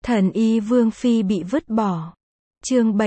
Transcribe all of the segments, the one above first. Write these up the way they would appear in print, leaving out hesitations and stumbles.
Thần y Vương Phi bị vứt bỏ. Chương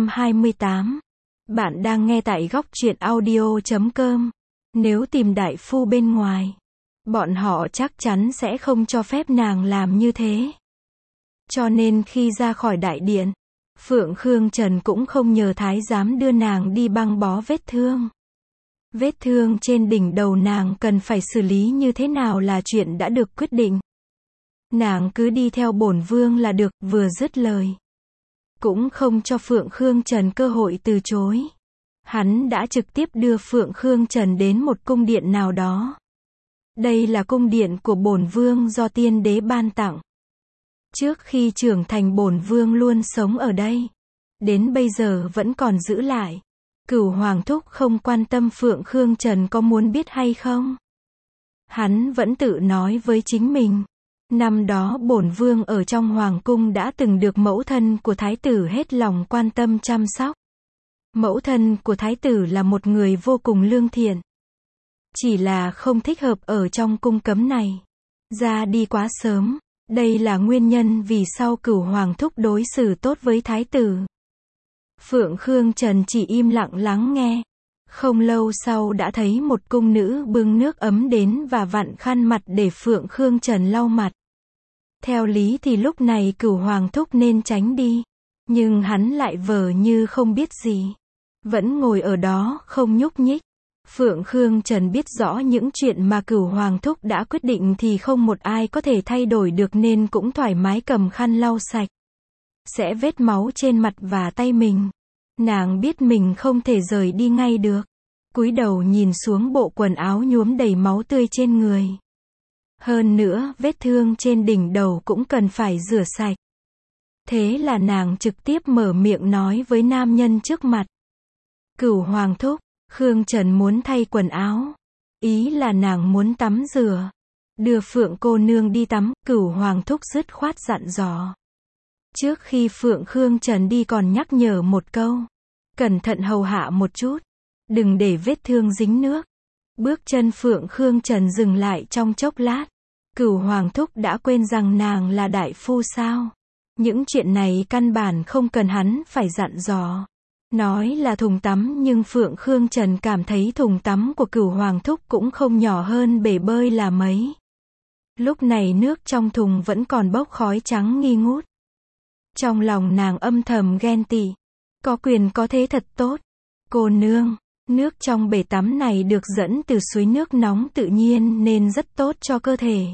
728. Bạn đang nghe tại góc truyện audio.com. Nếu tìm đại phu bên ngoài, bọn họ chắc chắn sẽ không cho phép nàng làm như thế. Cho nên khi ra khỏi đại điện, Phượng Khương Trần cũng không nhờ thái giám đưa nàng đi băng bó vết thương. Vết thương trên đỉnh đầu nàng cần phải xử lý như thế nào là chuyện đã được quyết định. Nàng cứ đi theo bổn vương là được, vừa dứt lời. Cũng không cho Phượng Khương Trần cơ hội từ chối. Hắn đã trực tiếp đưa Phượng Khương Trần đến một cung điện nào đó. Đây là cung điện của bổn vương do tiên đế ban tặng. Trước khi trưởng thành bổn vương luôn sống ở đây. Đến bây giờ vẫn còn giữ lại. Cửu Hoàng Thúc không quan tâm Phượng Khương Trần có muốn biết hay không. Hắn vẫn tự nói với chính mình. Năm đó bổn vương ở trong hoàng cung đã từng được mẫu thân của thái tử hết lòng quan tâm chăm sóc. Mẫu thân của thái tử là một người vô cùng lương thiện. Chỉ là không thích hợp ở trong cung cấm này. Ra đi quá sớm. Đây là nguyên nhân vì sao Cửu Hoàng Thúc đối xử tốt với thái tử. Phượng Khương Trần chỉ im lặng lắng nghe. Không lâu sau đã thấy một cung nữ bưng nước ấm đến và vặn khăn mặt để Phượng Khương Trần lau mặt. Theo lý thì lúc này Cửu Hoàng Thúc nên tránh đi. Nhưng hắn lại vờ như không biết gì. Vẫn ngồi ở đó không nhúc nhích. Phượng Khương Trần biết rõ những chuyện mà Cửu Hoàng Thúc đã quyết định thì không một ai có thể thay đổi được nên cũng thoải mái cầm khăn lau sạch. Sẽ vết máu trên mặt và tay mình. Nàng biết mình không thể rời đi ngay được. Cúi đầu nhìn xuống bộ quần áo nhuốm đầy máu tươi trên người. Hơn nữa, vết thương trên đỉnh đầu cũng cần phải rửa sạch. Thế là nàng trực tiếp mở miệng nói với nam nhân trước mặt. Cửu Hoàng Thúc, Khương Trần muốn thay quần áo. Ý là nàng muốn tắm rửa. Đưa Phượng cô nương đi tắm, Cửu Hoàng Thúc dứt khoát dặn dò. Trước khi Phượng Khương Trần đi còn nhắc nhở một câu. Cẩn thận hầu hạ một chút. Đừng để vết thương dính nước. Bước chân Phượng Khương Trần dừng lại trong chốc lát. Cửu Hoàng Thúc đã quên rằng nàng là đại phu sao? Những chuyện này căn bản không cần hắn phải dặn dò. Nói là thùng tắm nhưng Phượng Khương Trần cảm thấy thùng tắm của Cửu Hoàng Thúc cũng không nhỏ hơn bể bơi là mấy. Lúc này nước trong thùng vẫn còn bốc khói trắng nghi ngút. Trong lòng nàng âm thầm ghen tị. Có quyền có thế thật tốt. Cô nương, nước trong bể tắm này được dẫn từ suối nước nóng tự nhiên nên rất tốt cho cơ thể.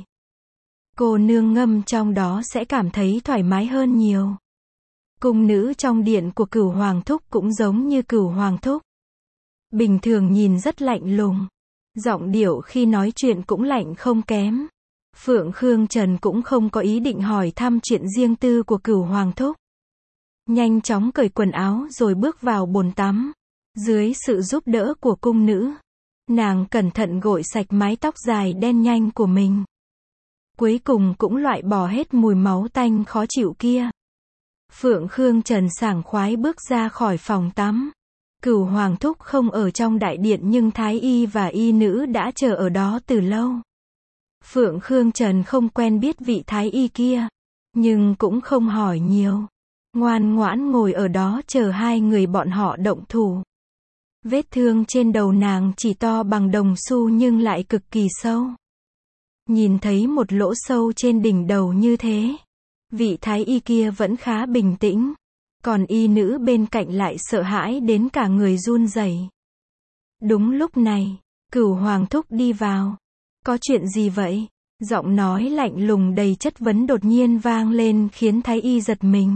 Cô nương ngâm trong đó sẽ cảm thấy thoải mái hơn nhiều. Cung nữ trong điện của Cửu Hoàng Thúc cũng giống như Cửu Hoàng Thúc. Bình thường nhìn rất lạnh lùng. Giọng điệu khi nói chuyện cũng lạnh không kém. Phượng Khương Trần cũng không có ý định hỏi thăm chuyện riêng tư của Cửu Hoàng Thúc. Nhanh chóng cởi quần áo rồi bước vào bồn tắm. Dưới sự giúp đỡ của cung nữ, nàng cẩn thận gội sạch mái tóc dài đen nhanh của mình. Cuối cùng cũng loại bỏ hết mùi máu tanh khó chịu kia. Phượng Khương Trần sảng khoái bước ra khỏi phòng tắm. Cửu Hoàng Thúc không ở trong đại điện nhưng thái y và y nữ đã chờ ở đó từ lâu. Phượng Khương Trần không quen biết vị thái y kia, nhưng cũng không hỏi nhiều. Ngoan ngoãn ngồi ở đó chờ hai người bọn họ động thủ. Vết thương trên đầu nàng chỉ to bằng đồng xu nhưng lại cực kỳ sâu. Nhìn thấy một lỗ sâu trên đỉnh đầu như thế, vị thái y kia vẫn khá bình tĩnh. Còn y nữ bên cạnh lại sợ hãi đến cả người run rẩy. Đúng lúc này, Cửu Hoàng Thúc đi vào. Có chuyện gì vậy? Giọng nói lạnh lùng đầy chất vấn đột nhiên vang lên khiến thái y giật mình.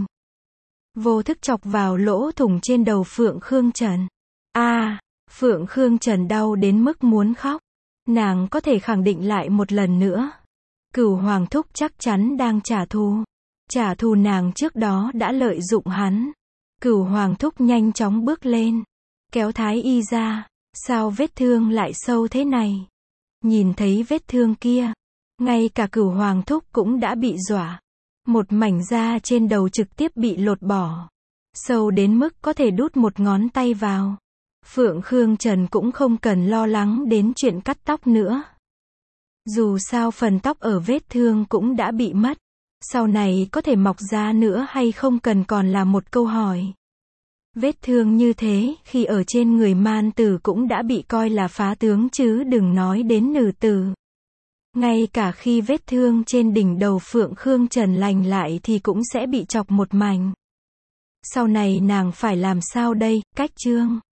Vô thức chọc vào lỗ thủng trên đầu Phượng Khương Trần. Phượng Khương Trần đau đến mức muốn khóc. Nàng có thể khẳng định lại một lần nữa. Cửu Hoàng Thúc chắc chắn đang trả thù. Trả thù nàng trước đó đã lợi dụng hắn. Cửu Hoàng Thúc nhanh chóng bước lên. Kéo thái y ra. Sao vết thương lại sâu thế này? Nhìn thấy vết thương kia. Ngay cả Cửu Hoàng Thúc cũng đã bị dọa. Một mảnh da trên đầu trực tiếp bị lột bỏ. Sâu đến mức có thể đút một ngón tay vào. Phượng Khương Trần cũng không cần lo lắng đến chuyện cắt tóc nữa. Dù sao phần tóc ở vết thương cũng đã bị mất. Sau này có thể mọc ra nữa hay không cần còn là một câu hỏi. Vết thương như thế, khi ở trên người man tử cũng đã bị coi là phá tướng chứ đừng nói đến nữ tử. Ngay cả khi vết thương trên đỉnh đầu Phượng Khương Trần lành lại thì cũng sẽ bị chọc một mảnh. Sau này nàng phải làm sao đây, Cách Chương?